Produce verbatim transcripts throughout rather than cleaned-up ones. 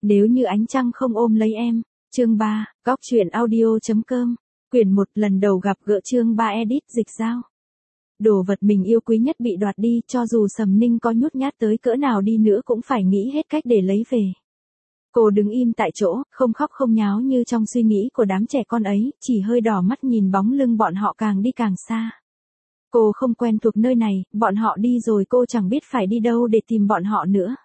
Nếu như ánh trăng không ôm lấy em. Chương ba, góc truyện audio.com. Quyển một, lần đầu gặp gỡ, chương ba, edit dịch giao. Đồ vật mình yêu quý nhất bị đoạt đi, cho dù Sầm Ninh có nhút nhát tới cỡ nào đi nữa cũng phải nghĩ hết cách để lấy về. Cô đứng im tại chỗ, không khóc không nháo như trong suy nghĩ của đám trẻ con ấy, chỉ hơi đỏ mắt nhìn bóng lưng bọn họ càng đi càng xa. Cô không quen thuộc nơi này, bọn họ đi rồi cô chẳng biết phải đi đâu để tìm bọn họ nữa.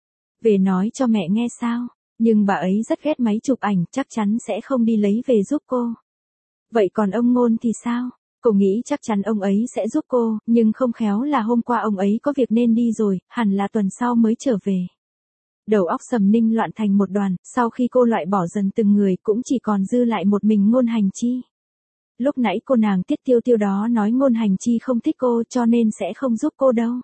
Về nói cho mẹ nghe sao, nhưng bà ấy rất ghét máy chụp ảnh, chắc chắn sẽ không đi lấy về giúp cô. Vậy còn ông Ngôn thì sao? Cô nghĩ chắc chắn ông ấy sẽ giúp cô, nhưng không khéo là hôm qua ông ấy có việc nên đi rồi, hẳn là tuần sau mới trở về. Đầu óc Sầm Ninh loạn thành một đoàn, sau khi cô loại bỏ dần từng người cũng chỉ còn dư lại một mình Ngôn Hành Chi. Lúc nãy cô nàng Tiết Tiêu Tiêu đó nói Ngôn Hành Chi không thích cô cho nên sẽ không giúp cô đâu.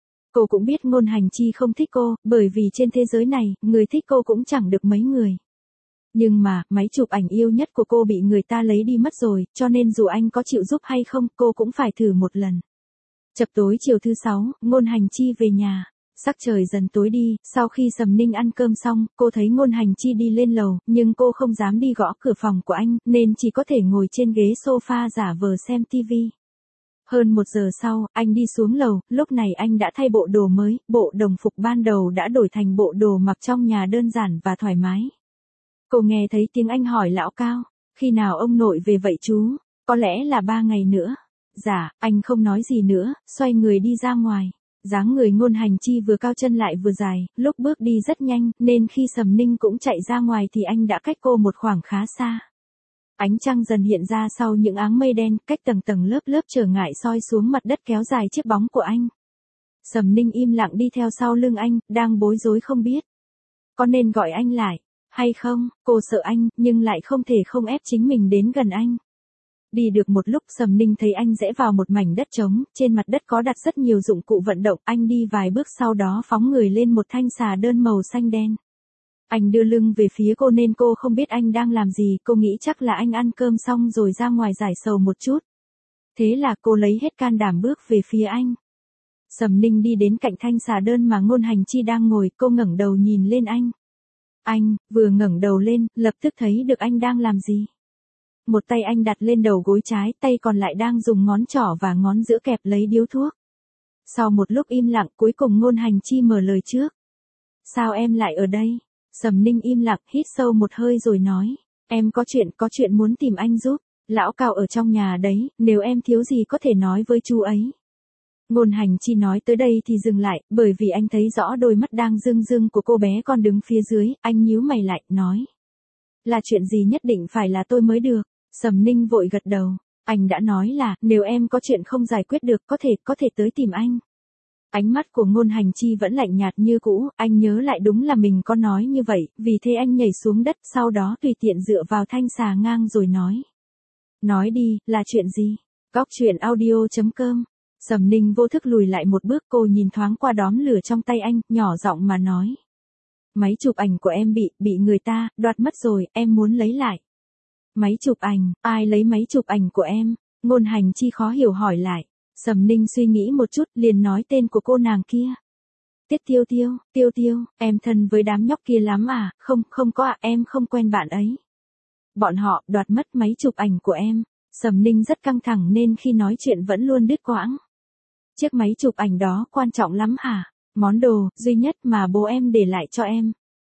Cô cũng biết Ngôn Hành Chi không thích cô, bởi vì trên thế giới này, người thích cô cũng chẳng được mấy người. Nhưng mà, máy chụp ảnh yêu nhất của cô bị người ta lấy đi mất rồi, cho nên dù anh có chịu giúp hay không, cô cũng phải thử một lần. Chập tối chiều thứ sáu, Ngôn Hành Chi về nhà. Sắc trời dần tối đi, sau khi Sầm Ninh ăn cơm xong, cô thấy Ngôn Hành Chi đi lên lầu, nhưng cô không dám đi gõ cửa phòng của anh, nên chỉ có thể ngồi trên ghế sofa giả vờ xem tivi. Hơn một giờ sau, anh đi xuống lầu, lúc này anh đã thay bộ đồ mới, bộ đồng phục ban đầu đã đổi thành bộ đồ mặc trong nhà đơn giản và thoải mái. Cô nghe thấy tiếng anh hỏi lão Cao, khi nào ông nội về vậy chú? Có lẽ là ba ngày nữa. Dạ, anh không nói gì nữa, xoay người đi ra ngoài. Dáng người Ngôn Hành Chi vừa cao chân lại vừa dài, lúc bước đi rất nhanh, nên khi Sầm Ninh cũng chạy ra ngoài thì anh đã cách cô một khoảng khá xa. Ánh trăng dần hiện ra sau những áng mây đen, cách tầng tầng lớp lớp trở ngại soi xuống mặt đất kéo dài chiếc bóng của anh. Sầm Ninh im lặng đi theo sau lưng anh, đang bối rối không biết. Có nên gọi anh lại, hay không? Cô sợ anh, nhưng lại không thể không ép chính mình đến gần anh. Đi được một lúc Sầm Ninh thấy anh rẽ vào một mảnh đất trống, trên mặt đất có đặt rất nhiều dụng cụ vận động, anh đi vài bước sau đó phóng người lên một thanh xà đơn màu xanh đen. Anh đưa lưng về phía cô nên cô không biết anh đang làm gì, cô nghĩ chắc là anh ăn cơm xong rồi ra ngoài giải sầu một chút. Thế là cô lấy hết can đảm bước về phía anh. Sầm Ninh đi đến cạnh thanh xà đơn mà Ngôn Hành Chi đang ngồi, cô ngẩng đầu nhìn lên anh. Anh, vừa ngẩng đầu lên, lập tức thấy được anh đang làm gì. Một tay anh đặt lên đầu gối trái, tay còn lại đang dùng ngón trỏ và ngón giữa kẹp lấy điếu thuốc. Sau một lúc im lặng, cuối cùng Ngôn Hành Chi mở lời trước. Sao em lại ở đây? Sầm Ninh im lặng, hít sâu một hơi rồi nói. Em có chuyện, có chuyện muốn tìm anh giúp. Lão Cao ở trong nhà đấy, nếu em thiếu gì có thể nói với chú ấy. Ngôn Hành Chi nói tới đây thì dừng lại, bởi vì anh thấy rõ đôi mắt đang rưng rưng của cô bé còn đứng phía dưới, anh nhíu mày lại, nói. Là chuyện gì nhất định phải là tôi mới được. Sầm Ninh vội gật đầu. Anh đã nói là, nếu em có chuyện không giải quyết được, có thể, có thể tới tìm anh. Ánh mắt của Ngôn Hành Chi vẫn lạnh nhạt như cũ, anh nhớ lại đúng là mình có nói như vậy, vì thế anh nhảy xuống đất, sau đó tùy tiện dựa vào thanh xà ngang rồi nói. Nói đi, là chuyện gì? Góc truyện audio.com. Sầm Ninh vô thức lùi lại một bước, cô nhìn thoáng qua đóm lửa trong tay anh, nhỏ giọng mà nói. Máy chụp ảnh của em bị, bị người ta, đoạt mất rồi, em muốn lấy lại. Máy chụp ảnh, ai lấy máy chụp ảnh của em? Ngôn Hành Chi khó hiểu hỏi lại. Sầm Ninh suy nghĩ một chút, liền nói tên của cô nàng kia. Tiết Tiêu Tiêu, Tiêu Tiêu, em thân với đám nhóc kia lắm à? Không, không có à, em không quen bạn ấy. Bọn họ đoạt mất máy chụp ảnh của em. Sầm Ninh rất căng thẳng nên khi nói chuyện vẫn luôn đứt quãng. Chiếc máy chụp ảnh đó quan trọng lắm hả? Món đồ duy nhất mà bố em để lại cho em.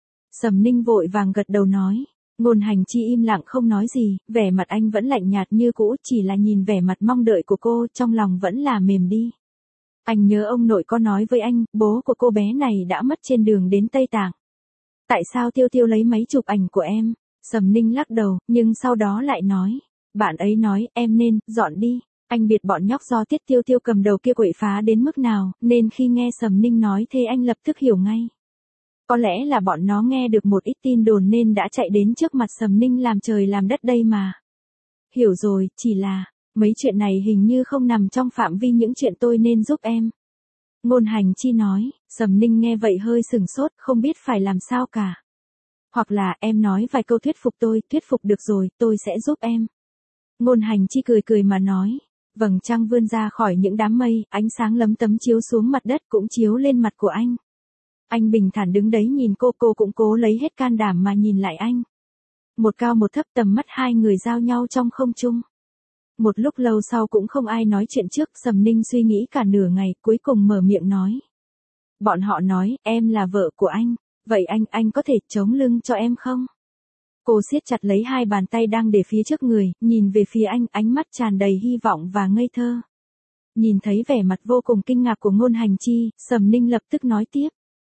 Sầm Ninh vội vàng gật đầu nói. Ngôn Hành Chi im lặng không nói gì, vẻ mặt anh vẫn lạnh nhạt như cũ, chỉ là nhìn vẻ mặt mong đợi của cô, trong lòng vẫn là mềm đi. Anh nhớ ông nội có nói với anh, bố của cô bé này đã mất trên đường đến Tây Tạng. Tại sao Tiêu Tiêu lấy máy chụp ảnh của em? Sầm Ninh lắc đầu, nhưng sau đó lại nói. Bạn ấy nói, em nên, dọn đi. Anh biết bọn nhóc do Tiết Tiêu Tiêu cầm đầu kia quậy phá đến mức nào, nên khi nghe Sầm Ninh nói thế anh lập tức hiểu ngay. Có lẽ là bọn nó nghe được một ít tin đồn nên đã chạy đến trước mặt Sầm Ninh làm trời làm đất đây mà. Hiểu rồi, chỉ là, mấy chuyện này hình như không nằm trong phạm vi những chuyện tôi nên giúp em. Ngôn Hành Chi nói, Sầm Ninh nghe vậy hơi sừng sốt, không biết phải làm sao cả. Hoặc là em nói vài câu thuyết phục tôi, thuyết phục được rồi, tôi sẽ giúp em. Ngôn Hành Chi cười cười mà nói. Vầng trăng vươn ra khỏi những đám mây, ánh sáng lấm tấm chiếu xuống mặt đất cũng chiếu lên mặt của anh. Anh bình thản đứng đấy nhìn cô, cô cũng cố lấy hết can đảm mà nhìn lại anh. Một cao một thấp, tầm mắt hai người giao nhau trong không trung. Một lúc lâu sau cũng không ai nói chuyện trước, Sầm Ninh suy nghĩ cả nửa ngày, cuối cùng mở miệng nói. Bọn họ nói, em là vợ của anh, vậy anh, anh có thể chống lưng cho em không? Cô siết chặt lấy hai bàn tay đang để phía trước người, nhìn về phía anh, ánh mắt tràn đầy hy vọng và ngây thơ. Nhìn thấy vẻ mặt vô cùng kinh ngạc của Ngôn Hành Chi, Sầm Ninh lập tức nói tiếp.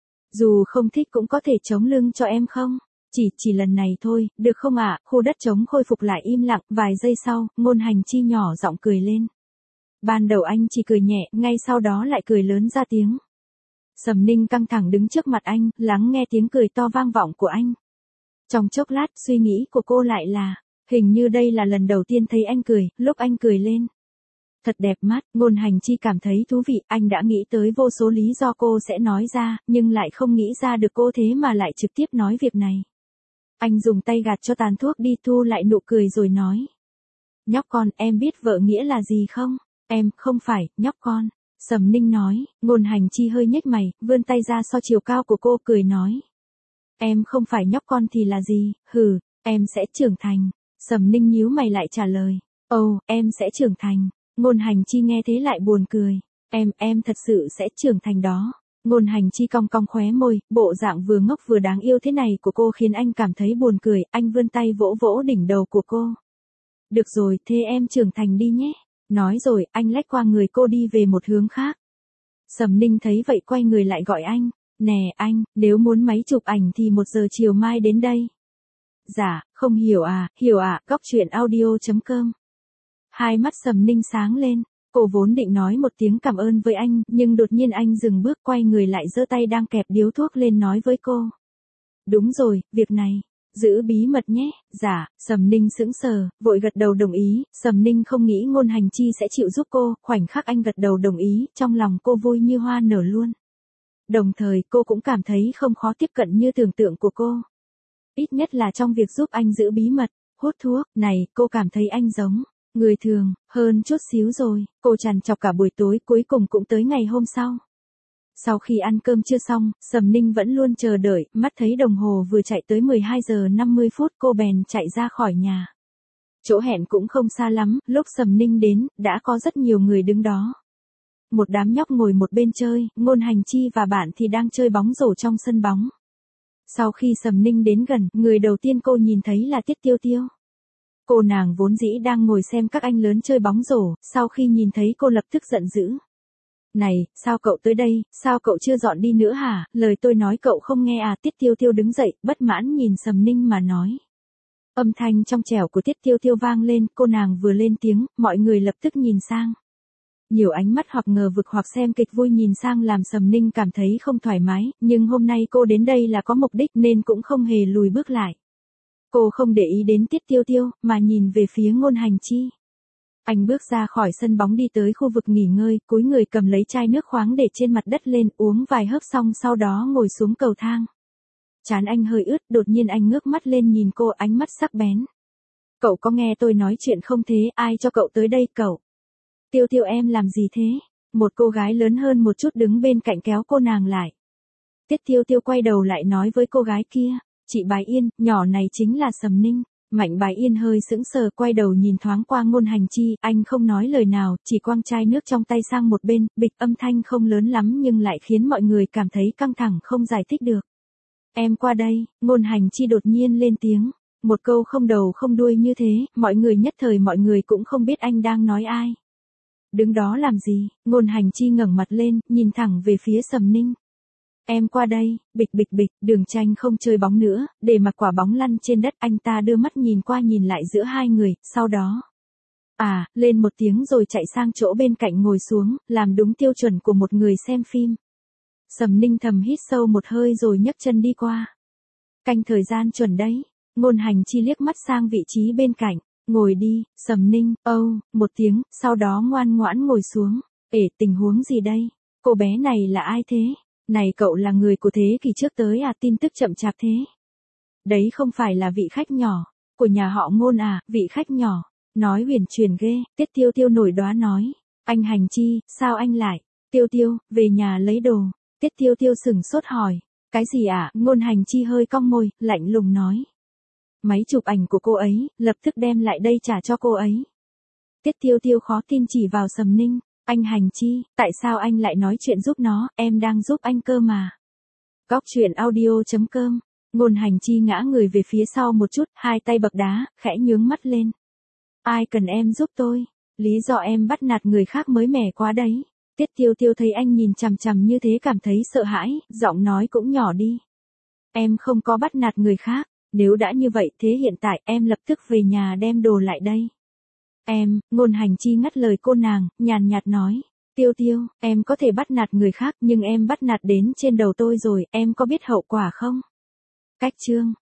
Dù không thích cũng có thể chống lưng cho em không? Chỉ, chỉ lần này thôi, được không ạ? Khu đất trống khôi phục lại im lặng, vài giây sau, Ngôn Hành Chi nhỏ giọng cười lên. Ban đầu anh chỉ cười nhẹ, ngay sau đó lại cười lớn ra tiếng. Sầm Ninh căng thẳng đứng trước mặt anh, lắng nghe tiếng cười to vang vọng của anh. Trong chốc lát, suy nghĩ của cô lại là, hình như đây là lần đầu tiên thấy anh cười, lúc anh cười lên. Thật đẹp mắt, Ngôn Hành Chi cảm thấy thú vị, anh đã nghĩ tới vô số lý do cô sẽ nói ra, nhưng lại không nghĩ ra được cô thế mà lại trực tiếp nói việc này. Anh dùng tay gạt cho tàn thuốc đi, thu lại nụ cười rồi nói. Nhóc con, em biết vợ nghĩa là gì không? Em, không phải, nhóc con. Sầm Ninh nói, Ngôn Hành Chi hơi nhếch mày, vươn tay ra so chiều cao của cô, cười nói. Em không phải nhóc con thì là gì, hừ, em sẽ trưởng thành. Sầm Ninh nhíu mày lại trả lời. Ồ, oh, em sẽ trưởng thành. Ngôn Hành Chi nghe thế lại buồn cười. Em, em thật sự sẽ trưởng thành đó. Ngôn Hành Chi cong cong khóe môi, bộ dạng vừa ngốc vừa đáng yêu thế này của cô khiến anh cảm thấy buồn cười, anh vươn tay vỗ vỗ đỉnh đầu của cô. Được rồi, thế em trưởng thành đi nhé. Nói rồi, anh lách qua người cô đi về một hướng khác. Sầm Ninh thấy vậy quay người lại gọi anh. Nè anh, nếu muốn máy chụp ảnh thì một giờ chiều mai đến đây. Dạ, không hiểu à, hiểu à, góc truyện audio chấm com. Hai mắt Sầm Ninh sáng lên, cô vốn định nói một tiếng cảm ơn với anh, nhưng đột nhiên anh dừng bước quay người lại giơ tay đang kẹp điếu thuốc lên nói với cô. Đúng rồi, việc này, giữ bí mật nhé. Dạ, Sầm Ninh sững sờ, vội gật đầu đồng ý, Sầm Ninh không nghĩ Ngôn Hành Chi sẽ chịu giúp cô, khoảnh khắc anh gật đầu đồng ý, trong lòng cô vui như hoa nở luôn. Đồng thời cô cũng cảm thấy không khó tiếp cận như tưởng tượng của cô. Ít nhất là trong việc giúp anh giữ bí mật, hút thuốc, này, cô cảm thấy anh giống người thường, hơn chút xíu rồi, cô trằn trọc cả buổi tối, cuối cùng cũng tới ngày hôm sau. Sau khi ăn cơm chưa xong, Sầm Ninh vẫn luôn chờ đợi, mắt thấy đồng hồ vừa chạy tới mười hai giờ năm mươi phút, cô bèn chạy ra khỏi nhà. Chỗ hẹn cũng không xa lắm, lúc Sầm Ninh đến, đã có rất nhiều người đứng đó. Một đám nhóc ngồi một bên chơi, Ngôn Hành Chi và bạn thì đang chơi bóng rổ trong sân bóng. Sau khi Sầm Ninh đến gần, người đầu tiên cô nhìn thấy là Tiết Tiêu Tiêu. Cô nàng vốn dĩ đang ngồi xem các anh lớn chơi bóng rổ, sau khi nhìn thấy cô lập tức giận dữ. Này, sao cậu tới đây, sao cậu chưa dọn đi nữa hả, lời tôi nói cậu không nghe à? Tiết Tiêu Tiêu đứng dậy, bất mãn nhìn Sầm Ninh mà nói. Âm thanh trong trẻo của Tiết Tiêu Tiêu vang lên, cô nàng vừa lên tiếng, mọi người lập tức nhìn sang. Nhiều ánh mắt hoặc ngờ vực hoặc xem kịch vui nhìn sang làm Sầm Ninh cảm thấy không thoải mái, nhưng hôm nay cô đến đây là có mục đích nên cũng không hề lùi bước lại. Cô không để ý đến Tiết Tiêu Tiêu, mà nhìn về phía Ngôn Hành Chi. Anh bước ra khỏi sân bóng đi tới khu vực nghỉ ngơi, cúi người cầm lấy chai nước khoáng để trên mặt đất lên, uống vài hớp xong sau đó ngồi xuống cầu thang. Trán anh hơi ướt, đột nhiên anh ngước mắt lên nhìn cô, ánh mắt sắc bén. Cậu có nghe tôi nói chuyện không thế, ai cho cậu tới đây cậu? Tiêu Tiêu em làm gì thế? Một cô gái lớn hơn một chút đứng bên cạnh kéo cô nàng lại. Tiết Tiêu Tiêu quay đầu lại nói với cô gái kia, chị Bái Yên, nhỏ này chính là Sầm Ninh. Mạnh Bái Yên hơi sững sờ quay đầu nhìn thoáng qua Ngôn Hành Chi, anh không nói lời nào, chỉ quăng chai nước trong tay sang một bên, bịch, âm thanh không lớn lắm nhưng lại khiến mọi người cảm thấy căng thẳng không giải thích được. Em qua đây, Ngôn Hành Chi đột nhiên lên tiếng, một câu không đầu không đuôi như thế, mọi người nhất thời mọi người cũng không biết anh đang nói ai. Đứng đó làm gì? Ngôn Hành Chi ngẩng mặt lên, nhìn thẳng về phía Sầm Ninh. Em qua đây, bịch bịch bịch, Đường Tranh không chơi bóng nữa, để mặc quả bóng lăn trên đất, anh ta đưa mắt nhìn qua nhìn lại giữa hai người, sau đó. À, lên một tiếng rồi chạy sang chỗ bên cạnh ngồi xuống, làm đúng tiêu chuẩn của một người xem phim. Sầm Ninh thầm hít sâu một hơi rồi nhấc chân đi qua. Canh thời gian chuẩn đấy. Ngôn Hành Chi liếc mắt sang vị trí bên cạnh. Ngồi đi, Sầm Ninh, âu, oh, một tiếng, sau đó ngoan ngoãn ngồi xuống. Ể, tình huống gì đây? Cô bé này là ai thế? Này cậu là người của thế kỷ trước tới à, tin tức chậm chạp thế? Đấy không phải là vị khách nhỏ, của nhà họ Ngôn à, vị khách nhỏ. Nói huyền truyền ghê, Tiết Tiêu Tiêu nổi đoá nói. Anh Hành Chi, sao anh lại? Tiêu Tiêu, về nhà lấy đồ. Tiết Tiêu Tiêu sừng sốt hỏi. Cái gì ạ? Ngôn Hành Chi hơi cong môi, lạnh lùng nói. Máy chụp ảnh của cô ấy, lập tức đem lại đây trả cho cô ấy. Tiết Tiêu Tiêu khó tin chỉ vào Sầm Ninh, anh Hành Chi, tại sao anh lại nói chuyện giúp nó, em đang giúp anh cơ mà. Góc truyện audio chấm com. Ngôn Hành Chi ngã người về phía sau một chút, hai tay bập đá, khẽ nhướng mắt lên. Ai cần em giúp tôi? Lý do em bắt nạt người khác mới mẻ quá đấy. Tiết Tiêu Tiêu thấy anh nhìn chằm chằm như thế cảm thấy sợ hãi, giọng nói cũng nhỏ đi. Em không có bắt nạt người khác, nếu đã như vậy thế hiện tại em lập tức về nhà đem đồ lại đây. Em, Ngôn Hành Chi ngắt lời cô nàng, nhàn nhạt nói. Tiêu Tiêu, em có thể bắt nạt người khác nhưng em bắt nạt đến trên đầu tôi rồi, em có biết hậu quả không? Cách chương.